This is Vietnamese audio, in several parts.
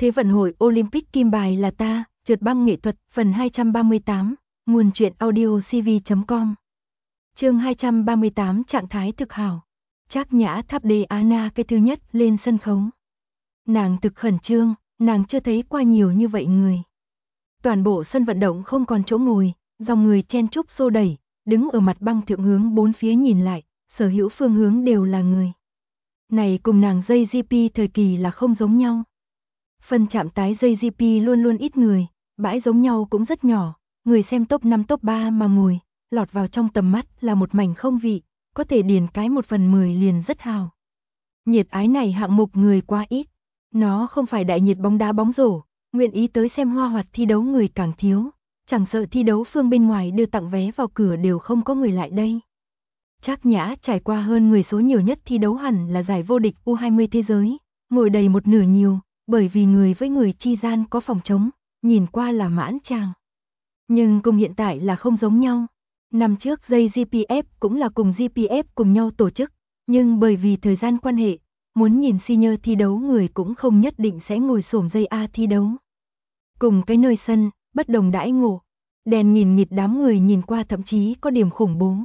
Thế vận hội Olympic kim bài là ta, trượt băng nghệ thuật, phần 238, nguồn truyện audio cv.com. Chương 238 trạng thái thực hảo. Trác Nhã tháp đế Anna cái thứ nhất lên sân khấu. Nàng thực khẩn trương, nàng chưa thấy qua nhiều như vậy người. Toàn bộ sân vận động không còn chỗ ngồi, dòng người chen chúc xô đẩy, đứng ở mặt băng thượng hướng bốn phía nhìn lại, sở hữu phương hướng đều là người. Này cùng nàng dây GP thời kỳ là không giống nhau. Phân chạm tái dây GP luôn luôn ít người, bãi giống nhau cũng rất nhỏ, người xem top 5 top 3 mà ngồi, lọt vào trong tầm mắt là một mảnh không vị, có thể điền cái 1/10 liền rất hào. Nhiệt ái này hạng mục người quá ít, nó không phải đại nhiệt bóng đá bóng rổ, nguyện ý tới xem hoa hoạt thi đấu người càng thiếu, chẳng sợ thi đấu phương bên ngoài đưa tặng vé vào cửa đều không có người lại đây. Trác Nhã trải qua hơn người số nhiều nhất thi đấu hẳn là giải vô địch U20 thế giới, ngồi đầy một nửa nhiều, bởi vì người với người chi gian có phòng trống, nhìn qua là mãn tràng. Nhưng cùng hiện tại là không giống nhau. Năm trước dây GPF cũng là cùng GPF cùng nhau tổ chức, nhưng bởi vì thời gian quan hệ, muốn nhìn senior thi đấu người cũng không nhất định sẽ ngồi xổm dây A thi đấu. Cùng cái nơi sân, bất đồng đãi ngộ, đèn nghìn nghịt đám người nhìn qua thậm chí có điểm khủng bố.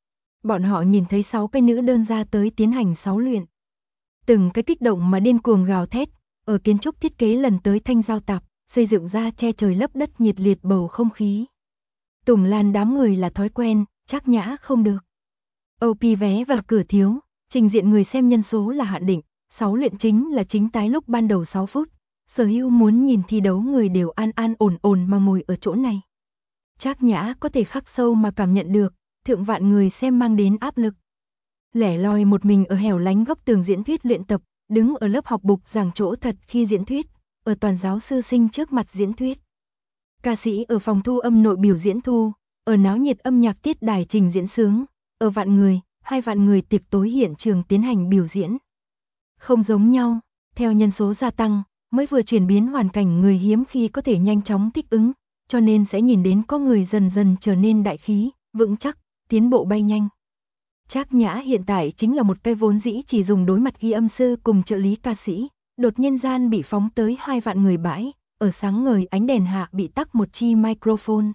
Bọn họ nhìn thấy 6 cái nữ đơn ra tới tiến hành 6 luyện. Từng cái kích động mà điên cuồng gào thét, ở kiến trúc thiết kế lần tới thanh giao tạp, xây dựng ra che trời lấp đất nhiệt liệt bầu không khí. Tùng Lan đám người là thói quen, Trác Nhã không được. OP vé vào cửa thiếu, trình diện người xem nhân số là hạn định, 6 luyện chính là chính tái lúc ban đầu 6 phút. Sở hữu muốn nhìn thi đấu người đều an ổn mà ngồi ở chỗ này. Trác Nhã có thể khắc sâu mà cảm nhận được, thượng vạn người xem mang đến áp lực. Lẻ loi một mình ở hẻo lánh góc tường diễn thuyết luyện tập, đứng ở lớp học bục giảng chỗ thật khi diễn thuyết, ở toàn giáo sư sinh trước mặt diễn thuyết. Ca sĩ ở phòng thu âm nội biểu diễn thu, ở náo nhiệt âm nhạc tiết đài trình diễn sướng, ở vạn người, 2 vạn người tiệc tối hiện trường tiến hành biểu diễn. Không giống nhau, theo nhân số gia tăng, mới vừa chuyển biến hoàn cảnh người hiếm khi có thể nhanh chóng thích ứng, cho nên sẽ nhìn đến có người dần dần trở nên đại khí, vững chắc, tiến bộ bay nhanh. Trác Nhã hiện tại chính là một cây vốn dĩ chỉ dùng đối mặt ghi âm sư cùng trợ lý ca sĩ, đột nhiên gian bị phóng tới 2 vạn người bãi, ở sáng ngời ánh đèn hạ bị tắc một chi microphone.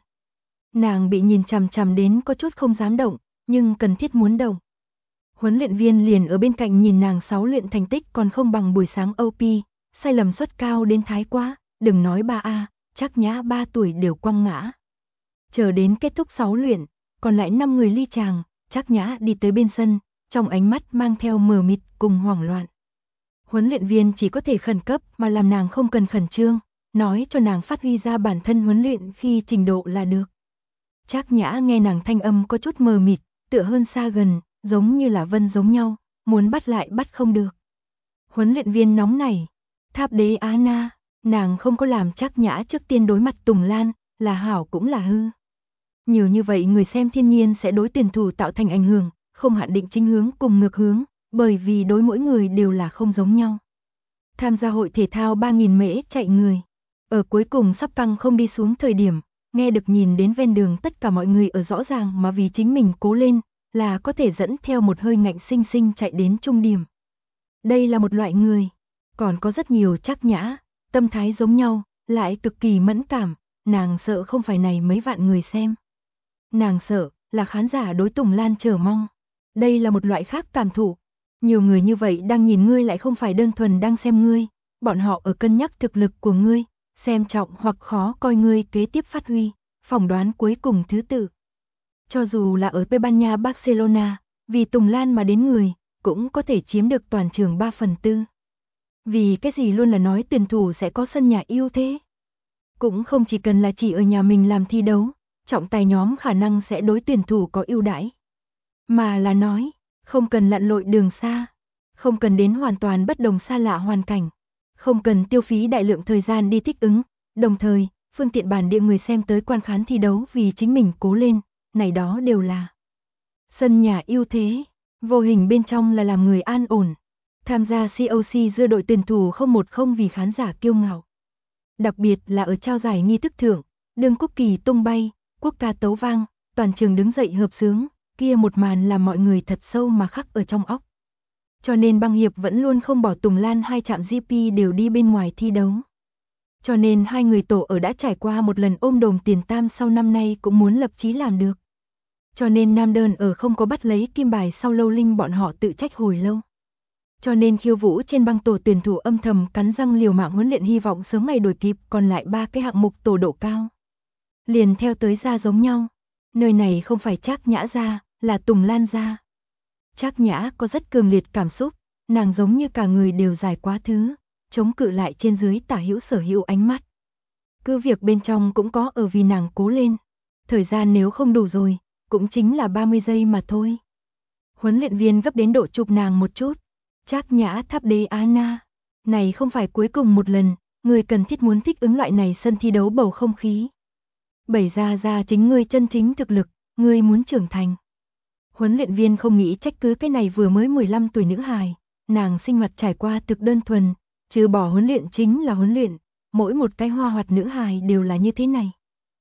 Nàng bị nhìn chằm chằm đến có chút không dám động, nhưng cần thiết muốn động. Huấn luyện viên liền ở bên cạnh nhìn nàng 6 luyện thành tích còn không bằng buổi sáng OP, sai lầm suất cao đến thái quá, đừng nói 3A, Trác Nhã 3 tuổi đều quăng ngã. Chờ đến kết thúc 6 luyện, còn lại 5 người ly chàng, Trác Nhã đi tới bên sân, trong ánh mắt mang theo mờ mịt cùng hoảng loạn. Huấn luyện viên chỉ có thể khẩn cấp mà làm nàng không cần khẩn trương, nói cho nàng phát huy ra bản thân huấn luyện khi trình độ là được. Trác Nhã nghe nàng thanh âm có chút mờ mịt, tựa hơn xa gần, giống như là vân giống nhau, muốn bắt lại bắt không được. Huấn luyện viên nóng nảy, tháp đế Anna, nàng không có làm Trác Nhã trước tiên đối mặt Tùng Lan, là hảo cũng là hư. Nhiều như vậy người xem thiên nhiên sẽ đối tuyển thủ tạo thành ảnh hưởng, không hạn định chính hướng cùng ngược hướng, bởi vì đối mỗi người đều là không giống nhau. Tham gia hội thể thao 3.000 mễ chạy người, ở cuối cùng sắp căng không đi xuống thời điểm, nghe được nhìn đến ven đường tất cả mọi người ở rõ ràng mà vì chính mình cố lên, là có thể dẫn theo một hơi ngạnh sinh sinh chạy đến trung điểm. Đây là một loại người, còn có rất nhiều Trác Nhã, tâm thái giống nhau, lại cực kỳ mẫn cảm, nàng sợ không phải này mấy vạn người xem. Nàng sợ là khán giả đối Tùng Lan chờ mong. Đây là một loại khác cảm thụ. Nhiều người như vậy đang nhìn ngươi lại không phải đơn thuần đang xem ngươi, bọn họ ở cân nhắc thực lực của ngươi, xem trọng hoặc khó coi ngươi kế tiếp phát huy, phỏng đoán cuối cùng thứ tự. Cho dù là ở Tây Ban Nha Barcelona, vì Tùng Lan mà đến người, cũng có thể chiếm được toàn trường 3/4. Vì cái gì luôn là nói tuyển thủ sẽ có sân nhà ưu thế. Cũng không chỉ cần là chỉ ở nhà mình làm thi đấu, trọng tài nhóm khả năng sẽ đối tuyển thủ có ưu đãi. Mà là nói, không cần lặn lội đường xa, không cần đến hoàn toàn bất đồng xa lạ hoàn cảnh, không cần tiêu phí đại lượng thời gian đi thích ứng, đồng thời, phương tiện bản địa người xem tới quan khán thi đấu vì chính mình cố lên, này đó đều là sân nhà ưu thế, vô hình bên trong là làm người an ổn. Tham gia COC giữa đội tuyển thủ không vì khán giả kiêu ngạo. Đặc biệt là ở trao giải nghi thức thưởng, đương quốc kỳ tung bay, quốc ca tấu vang, toàn trường đứng dậy hợp xướng, kia một màn làm mọi người thật sâu mà khắc ở trong óc. Cho nên băng hiệp vẫn luôn không bỏ Tùng Lan 2 trạm GP đều đi bên ngoài thi đấu. Cho nên hai người tổ ở đã trải qua một lần ôm đồm tiền tam sau năm nay cũng muốn lập chí làm được. Cho nên Nam Đơn ở không có bắt lấy kim bài sau Lâu Linh bọn họ tự trách hồi lâu. Cho nên Khiêu Vũ trên băng tổ tuyển thủ âm thầm cắn răng liều mạng huấn luyện hy vọng sớm ngày đuổi kịp còn lại 3 cái hạng mục tổ độ cao. Liền theo tới ra giống nhau. Nơi này không phải Trác Nhã gia, là Tùng Lan gia. Trác Nhã có rất cường liệt cảm xúc, nàng giống như cả người đều dài quá thứ, chống cự lại trên dưới tả hữu sở hữu ánh mắt. Cứ việc bên trong cũng có ở vì nàng cố lên. Thời gian nếu không đủ rồi, cũng chính là 30 giây mà thôi. Huấn luyện viên gấp đến độ chụp nàng một chút. Trác Nhã tháp đế Anna. Này không phải cuối cùng một lần, người cần thiết muốn thích ứng loại này sân thi đấu bầu không khí. Bày ra chính ngươi chân chính thực lực, ngươi muốn trưởng thành. Huấn luyện viên không nghĩ trách cứ cái này vừa mới 15 tuổi nữ hài, nàng sinh hoạt trải qua thực đơn thuần, trừ bỏ huấn luyện chính là huấn luyện, mỗi một cái hoa hoạt nữ hài đều là như thế này.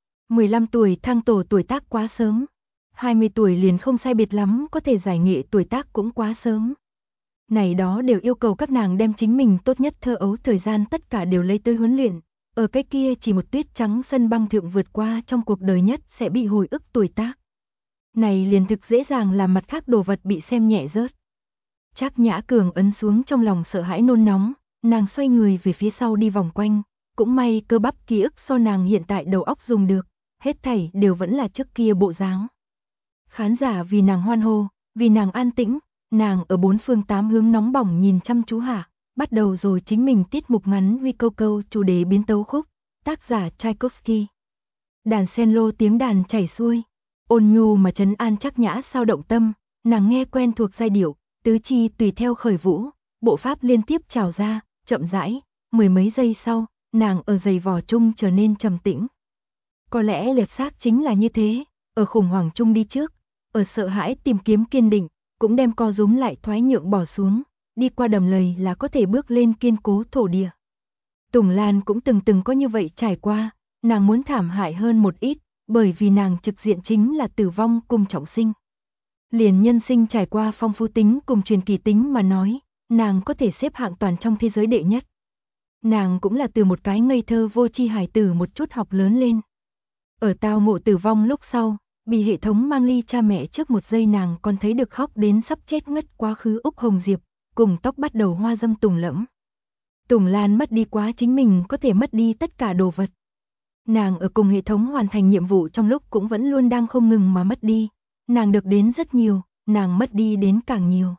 15 tuổi thăng tổ tuổi tác quá sớm, 20 tuổi liền không sai biệt lắm có thể giải nghệ tuổi tác cũng quá sớm. Này đó đều yêu cầu các nàng đem chính mình tốt nhất thơ ấu thời gian tất cả đều lấy tới huấn luyện, ở cái kia chỉ một tuyết trắng sân băng thượng vượt qua trong cuộc đời nhất sẽ bị hồi ức tuổi tác. Này liền thực dễ dàng làm mặt khác đồ vật bị xem nhẹ rớt. Trác Nhã Cường ấn xuống trong lòng sợ hãi nôn nóng, nàng xoay người về phía sau đi vòng quanh, cũng may cơ bắp ký ức so nàng hiện tại đầu óc dùng được, hết thảy đều vẫn là trước kia bộ dáng. Khán giả vì nàng hoan hô, vì nàng an tĩnh, nàng ở bốn phương tám hướng nóng bỏng nhìn chăm chú hạ, bắt đầu rồi chính mình tiết mục ngắn Rikoko chủ đề biến tấu khúc, tác giả Tchaikovsky. Đàn cello tiếng đàn chảy xuôi, ôn nhu mà trấn an Trác Nhã sao động tâm, nàng nghe quen thuộc giai điệu, tứ chi tùy theo khởi vũ, bộ pháp liên tiếp trào ra, chậm rãi, mười mấy giây sau, nàng ở giày vò chung trở nên trầm tĩnh. Có lẽ liệt xác chính là như thế, ở khủng hoảng chung đi trước, ở sợ hãi tìm kiếm kiên định, cũng đem co rúm lại thoái nhượng bỏ xuống, đi qua đầm lầy là có thể bước lên kiên cố thổ địa. Tùng Lan cũng từng có như vậy trải qua, nàng muốn thảm hại hơn một ít, bởi vì nàng trực diện chính là tử vong cùng trọng sinh. Liền nhân sinh trải qua phong phú tính cùng truyền kỳ tính mà nói, nàng có thể xếp hạng toàn trong thế giới đệ nhất. Nàng cũng là từ một cái ngây thơ vô tri hài tử một chút học lớn lên. Ở tao ngộ tử vong lúc sau, bị hệ thống mang ly cha mẹ trước một giây nàng còn thấy được khóc đến sắp chết ngất quá khứ Úc Hồng Diệp, cùng tóc bắt đầu hoa dâm Tùng Lẫm. Tùng Lan mất đi quá chính mình có thể mất đi tất cả đồ vật. Nàng ở cùng hệ thống hoàn thành nhiệm vụ trong lúc cũng vẫn luôn đang không ngừng mà mất đi. Nàng được đến rất nhiều, nàng mất đi đến càng nhiều.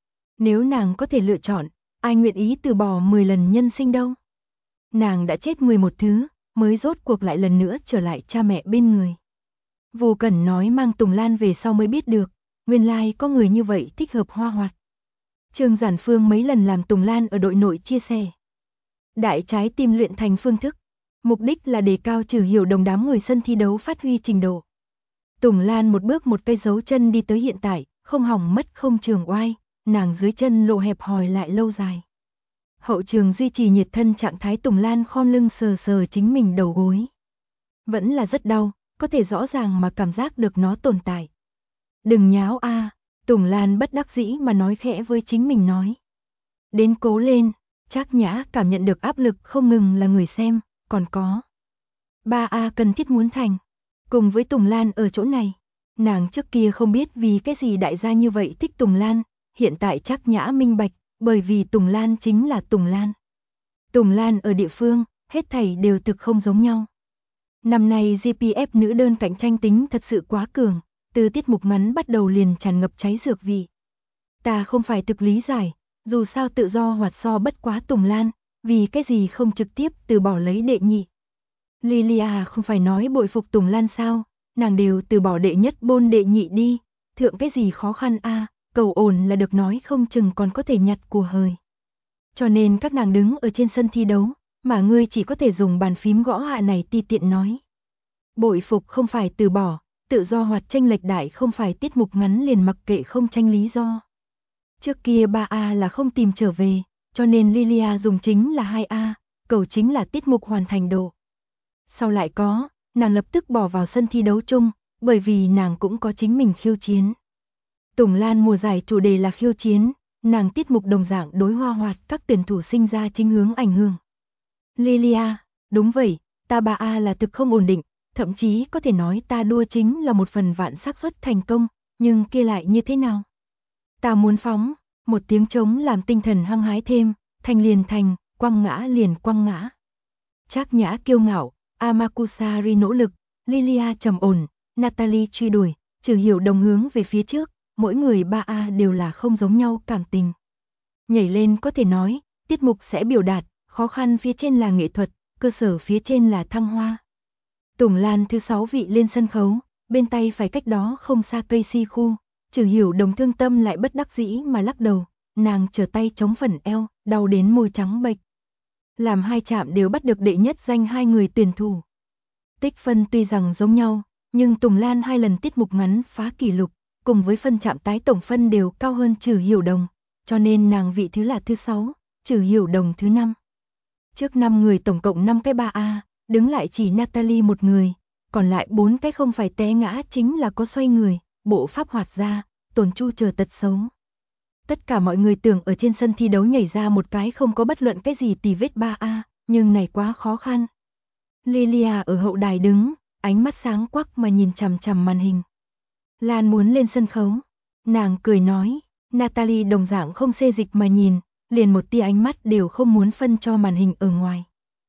Nếu nàng có thể lựa chọn, ai nguyện ý từ bỏ 10 lần nhân sinh đâu. Nàng đã chết 11 thứ, mới rốt cuộc lại lần nữa trở lại cha mẹ bên người. Vô Cẩn nói mang Tùng Lan về sau mới biết được, nguyên lai có người như vậy thích hợp hoa hoạt. Trương Giản Phương mấy lần làm Tùng Lan ở đội nội chia sẻ. Đại trái tim luyện thành phương thức, mục đích là đề cao trừ hiểu đồng đám người sân thi đấu phát huy trình độ. Tùng Lan một bước một cây dấu chân đi tới hiện tại, không hỏng mất không trường oai, nàng dưới chân lộ hẹp hòi lại lâu dài. Hậu trường duy trì nhiệt thân trạng thái Tùng Lan khom lưng sờ sờ chính mình đầu gối. Vẫn là rất đau, có thể rõ ràng mà cảm giác được nó tồn tại. Đừng nháo a, Tùng Lan bất đắc dĩ mà nói khẽ với chính mình nói. Đến cố lên, Trác Nhã cảm nhận được áp lực không ngừng là người xem, còn có. 3A cần thiết muốn thành. Cùng với Tùng Lan ở chỗ này, nàng trước kia không biết vì cái gì đại gia như vậy thích Tùng Lan, hiện tại Trác Nhã minh bạch, bởi vì Tùng Lan chính là Tùng Lan. Tùng Lan ở địa phương, hết thảy đều thực không giống nhau. Năm nay GPF nữ đơn cạnh tranh tính thật sự quá cường, từ tiết mục ngắn bắt đầu liền tràn ngập cháy dược vị. Ta không phải thực lý giải, dù sao tự do hoạt so bất quá Tùng Lan, vì cái gì không trực tiếp từ bỏ lấy đệ nhị. Lilia không phải nói bội phục Tùng Lan sao, nàng đều từ bỏ đệ nhất bôn đệ nhị đi, thượng cái gì khó khăn a, cầu ổn là được nói không chừng còn có thể nhặt của hời. Cho nên các nàng đứng ở trên sân thi đấu, mà ngươi chỉ có thể dùng bàn phím gõ hạ này ti tiện nói. Bội phục không phải từ bỏ, tự do hoạt tranh lệch đại không phải tiết mục ngắn liền mặc kệ không tranh lý do. Trước kia 3A là không tìm trở về, cho nên Lilia dùng chính là 2A, cầu chính là tiết mục hoàn thành độ. Sau lại có, nàng lập tức bỏ vào sân thi đấu chung, bởi vì nàng cũng có chính mình khiêu chiến. Tùng Lan mùa giải chủ đề là khiêu chiến, nàng tiết mục đồng dạng đối hoa hoạt các tuyển thủ sinh ra chính hướng ảnh hưởng. Lilia, Đúng vậy, ta ba A là thực không ổn định, thậm chí có thể nói ta đua chính là 1/1000 xác suất thành công, nhưng kia lại như thế nào? Ta muốn phóng, một tiếng trống làm tinh thần hăng hái thêm, thành liền thành, quăng ngã liền quăng ngã. Trác Nhã kiêu ngạo, Amakusari nỗ lực, Lilia trầm ổn, Natalie truy đuổi, Trừ Hiểu đồng hướng về phía trước, mỗi người 3A đều là không giống nhau cảm tình. Nhảy lên có thể nói, tiết mục sẽ biểu đạt, khó khăn phía trên là nghệ thuật, cơ sở phía trên là thăng hoa. Tùng Lan thứ 6 vị lên sân khấu, bên tay phải cách đó không xa cây si khu, Trừ Hiểu đồng thương tâm lại bất đắc dĩ mà lắc đầu, nàng trở tay chống phần eo, đau đến môi trắng bệch. Làm hai chạm đều bắt được đệ nhất danh hai người tuyển thủ. Tích phân tuy rằng giống nhau, nhưng Tùng Lan 2 lần tiết mục ngắn phá kỷ lục, cùng với phân chạm tái tổng phân đều cao hơn Trừ Hiểu đồng, cho nên nàng vị thứ là thứ 6, Trừ Hiểu đồng thứ 5. Trước 5 người tổng cộng 5 cái 3A, đứng lại chỉ Natalie một người, còn lại 4 cái không phải té ngã chính là có xoay người, bộ pháp hoạt ra, tổn chu chờ tật xấu. Tất cả mọi người tưởng ở trên sân thi đấu nhảy ra một cái không có bất luận cái gì tì vết 3A, nhưng này quá khó khăn. Lilia ở hậu đài đứng, ánh mắt sáng quắc mà nhìn chằm chằm màn hình. Lan muốn lên sân khấu. Nàng cười nói, Natalie đồng dạng không xê dịch mà nhìn, liền một tia ánh mắt đều không muốn phân cho màn hình ở ngoài.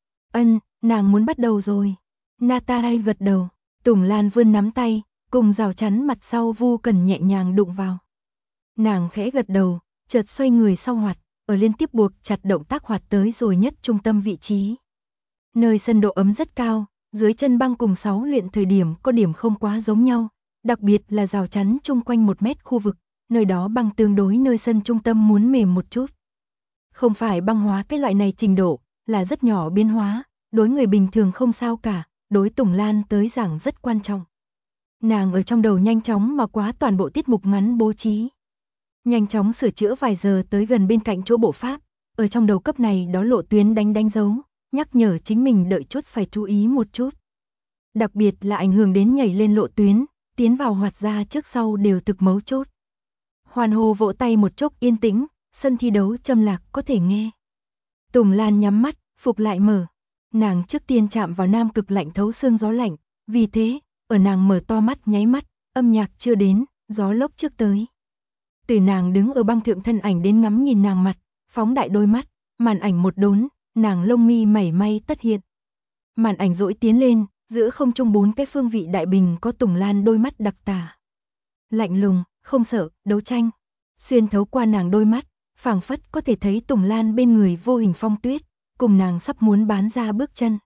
Nàng muốn bắt đầu rồi. Natalie gật đầu, Tùng Lan vươn nắm tay, cùng rào chắn mặt sau Vu Cần nhẹ nhàng đụng vào. Nàng khẽ gật đầu, chợt xoay người sau hoạt, ở liên tiếp buộc chặt động tác hoạt tới rồi nhất trung tâm vị trí. Nơi sân độ ấm rất cao, dưới chân băng cùng 6 luyện thời điểm có điểm không quá giống nhau, đặc biệt là rào chắn chung quanh 1 mét khu vực, nơi đó băng tương đối nơi sân trung tâm muốn mềm một chút. Không phải băng hóa cái loại này trình độ, là rất nhỏ biến hóa, đối người bình thường không sao cả, đối Tùng Lan tới giảng rất quan trọng. Nàng ở trong đầu nhanh chóng mà quá toàn bộ tiết mục ngắn bố trí. Nhanh chóng sửa chữa vài giờ tới gần bên cạnh chỗ bộ pháp, ở trong đầu cấp này đó lộ tuyến đánh dấu, nhắc nhở chính mình đợi chút phải chú ý một chút. Đặc biệt là ảnh hưởng đến nhảy lên lộ tuyến, tiến vào hoạt ra trước sau đều thực mấu chốt. Hoàn hồ vỗ tay một chốc yên tĩnh, sân thi đấu châm lạc có thể nghe. Tùng Lan nhắm mắt, phục lại mở. Nàng trước tiên chạm vào nam cực lạnh thấu xương gió lạnh, vì thế, ở nàng mở to mắt nháy mắt, âm nhạc chưa đến, gió lốc trước tới. Từ nàng đứng ở băng thượng thân ảnh đến ngắm nhìn nàng mặt, phóng đại đôi mắt, màn ảnh một đốn, nàng lông mi mảy may tất hiện. Màn ảnh dỗi tiến lên, giữa không trung 4 cái phương vị đại bình có Tùng Lan đôi mắt đặc tả. Lạnh lùng, không sợ, đấu tranh. Xuyên thấu qua nàng đôi mắt, phảng phất có thể thấy Tùng Lan bên người vô hình phong tuyết, cùng nàng sắp muốn bán ra bước chân.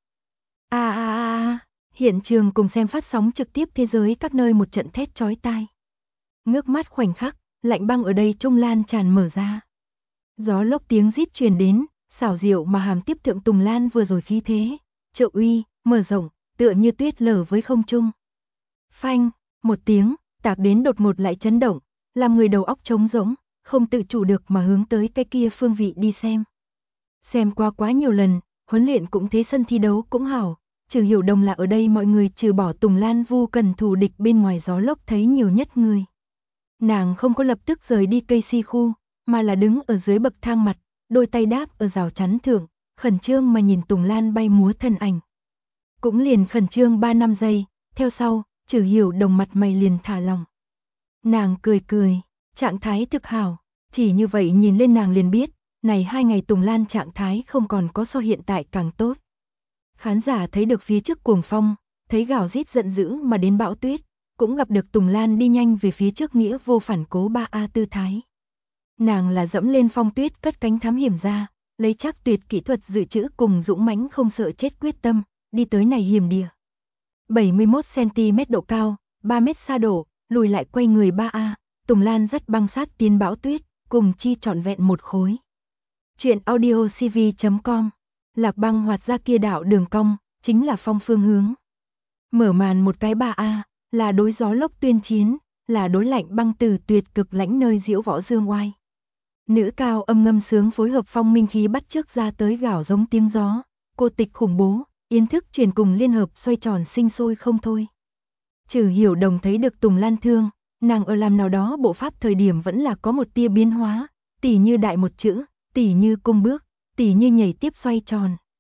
Hiện trường cùng xem phát sóng trực tiếp thế giới các nơi một trận thét chói tai. Ngước mắt khoảnh khắc, lạnh băng ở đây trung lan tràn mở ra. Gió lốc tiếng rít truyền đến, xảo diệu mà hàm tiếp thượng Tùng Lan vừa rồi khí thế, trợ uy, mở rộng, tựa như tuyết lở với không trung. Phanh, một tiếng, tạc đến đột ngột lại chấn động, làm người đầu óc trống rỗng, không tự chủ được mà hướng tới cái kia phương vị đi xem. Xem qua quá nhiều lần, huấn luyện cũng thế sân thi đấu cũng hảo, Trừ Hiểu đồng là ở đây mọi người trừ bỏ Tùng Lan Vu Cần thù địch bên ngoài gió lốc thấy nhiều nhất người. Nàng không có lập tức rời đi cây si khu, mà là đứng ở dưới bậc thang mặt, đôi tay đáp ở rào chắn thượng, khẩn trương mà nhìn Tùng Lan bay múa thân ảnh. Cũng liền khẩn trương 3-5 giây, theo sau, Trừ Hiểu đồng mặt mày liền thả lòng. Nàng cười cười, trạng thái thực hảo, chỉ như vậy nhìn lên nàng liền biết, này 2 ngày Tùng Lan trạng thái không còn có so hiện tại càng tốt. Khán giả thấy được phía trước cuồng phong, thấy gào rít giận dữ mà đến bão tuyết, cũng gặp được Tùng Lan đi nhanh về phía trước nghĩa vô phản cố 3A tư thái. Nàng là dẫm lên phong tuyết cất cánh thám hiểm ra, lấy chắc tuyệt kỹ thuật dự trữ cùng dũng mãnh không sợ chết quyết tâm, đi tới này hiểm địa. 71cm độ cao, 3 mét xa đổ, lùi lại quay người 3A, Tùng Lan dắt băng sát tiến bão tuyết, cùng chi trọn vẹn một khối. Chuyện audiocv.com, Lạc băng hoạt ra kia đạo đường cong, chính là phong phương hướng. Mở màn một cái 3A, là đối gió lốc tuyên chiến, là đối lạnh băng từ tuyệt cực lãnh nơi diễu võ dương oai. Nữ cao âm ngâm sướng phối hợp phong minh khí bắt chước ra tới gào giống tiếng gió, cô tịch khủng bố, yên thức truyền cùng liên hợp xoay tròn sinh sôi không thôi. Trừ Hiểu đồng thấy được Tùng Lan thương, nàng ở làm nào đó bộ pháp thời điểm vẫn là có một tia biến hóa, tỉ như đại một chữ, tỉ như cung bước, tỉ như nhảy tiếp xoay tròn.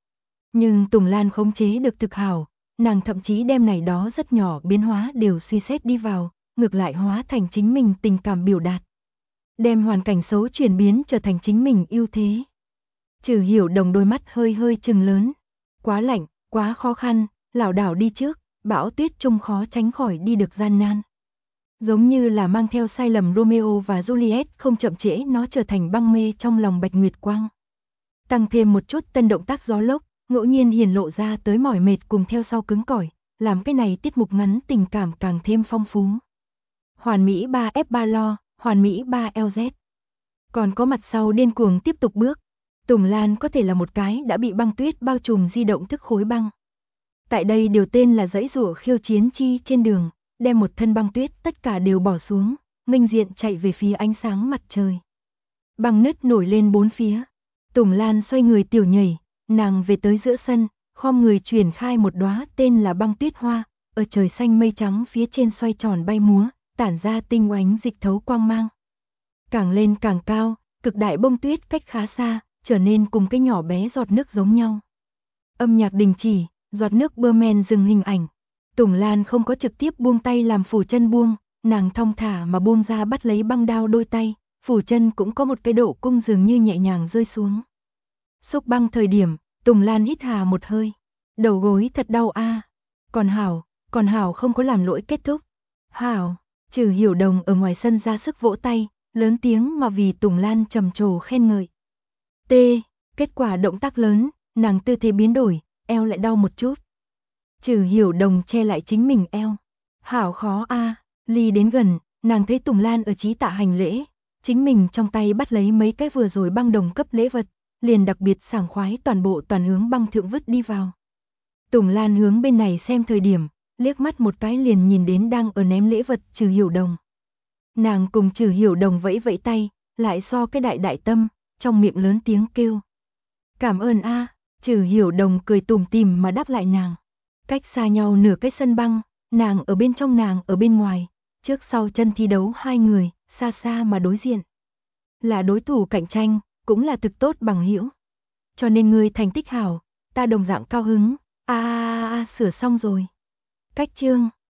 Nhưng Tùng Lan khống chế được thực hảo, nàng thậm chí đem này đó rất nhỏ biến hóa đều suy xét đi vào, ngược lại hóa thành chính mình tình cảm biểu đạt. Đem hoàn cảnh xấu chuyển biến trở thành chính mình ưu thế. Trừ Hiểu Đồng đôi mắt hơi hơi trừng lớn. Quá lạnh, quá khó khăn, lảo đảo đi trước, bão tuyết trung khó tránh khỏi đi được gian nan. Giống như là mang theo sai lầm Romeo và Juliet không chậm trễ nó trở thành băng mê trong lòng Bạch Nguyệt Quang. Tăng thêm một chút tân động tác gió lốc, ngẫu nhiên hiển lộ ra tới mỏi mệt cùng theo sau cứng cỏi, làm cái này tiết mục ngắn tình cảm càng thêm phong phú. Hoàn Mỹ 3F3 lo, Hoàn Mỹ 3LZ. Còn có mặt sau điên cuồng tiếp tục bước. Tùng Lan có thể là một cái đã bị băng tuyết bao trùm di động thức khối băng. Tại đây điều tên là dãy rủa khiêu chiến chi trên đường, đem một thân băng tuyết tất cả đều bỏ xuống, nghênh diện chạy về phía ánh sáng mặt trời. Băng nứt nổi lên bốn phía. Tùng Lan xoay người tiểu nhảy, nàng về tới giữa sân, khom người truyền khai một đóa tên là băng tuyết hoa, ở trời xanh mây trắng phía trên xoay tròn bay múa, tản ra tinh oánh dịch thấu quang mang. Càng lên càng cao, cực đại bông tuyết cách khá xa, trở nên cùng cái nhỏ bé giọt nước giống nhau. Âm nhạc đình chỉ, giọt nước bơ men dừng hình ảnh. Tùng Lan không có trực tiếp buông tay làm phủ chân buông, nàng thong thả mà buông ra bắt lấy băng đao đôi tay, phủ chân cũng có một cái độ cung dường như nhẹ nhàng rơi xuống. Xúc băng thời điểm, Tùng Lan hít hà một hơi. Đầu gối thật đau a. Còn Hảo không có làm lỗi kết thúc. Hảo, Trừ Hiểu Đồng ở ngoài sân ra sức vỗ tay, lớn tiếng mà vì Tùng Lan trầm trồ khen ngợi. T, kết quả động tác lớn, nàng tư thế biến đổi, eo lại đau một chút. Trừ Hiểu Đồng che lại chính mình eo. Hảo khó a. Ly đến gần, nàng thấy Tùng Lan ở chí tạ hành lễ, chính mình trong tay bắt lấy mấy cái vừa rồi băng đồng cấp lễ vật, liền đặc biệt sảng khoái toàn bộ toàn hướng băng thượng vứt đi vào. Tùng Lan hướng bên này xem thời điểm, liếc mắt một cái liền nhìn đến đang ở ném lễ vật Trừ Hiểu Đồng. Nàng cùng Trừ Hiểu Đồng vẫy vẫy tay, lại so cái đại tâm, trong miệng lớn tiếng kêu. Cảm ơn a. Trừ Hiểu Đồng cười tủm tỉm mà đáp lại nàng. Cách xa nhau nửa cái sân băng, nàng ở bên trong nàng ở bên ngoài, trước sau chân thi đấu hai người, xa xa mà đối diện. Là đối thủ cạnh tranh, cũng là thực tốt bằng hữu. Cho nên ngươi thành tích hảo, ta đồng dạng cao hứng, sửa xong rồi. Cách chương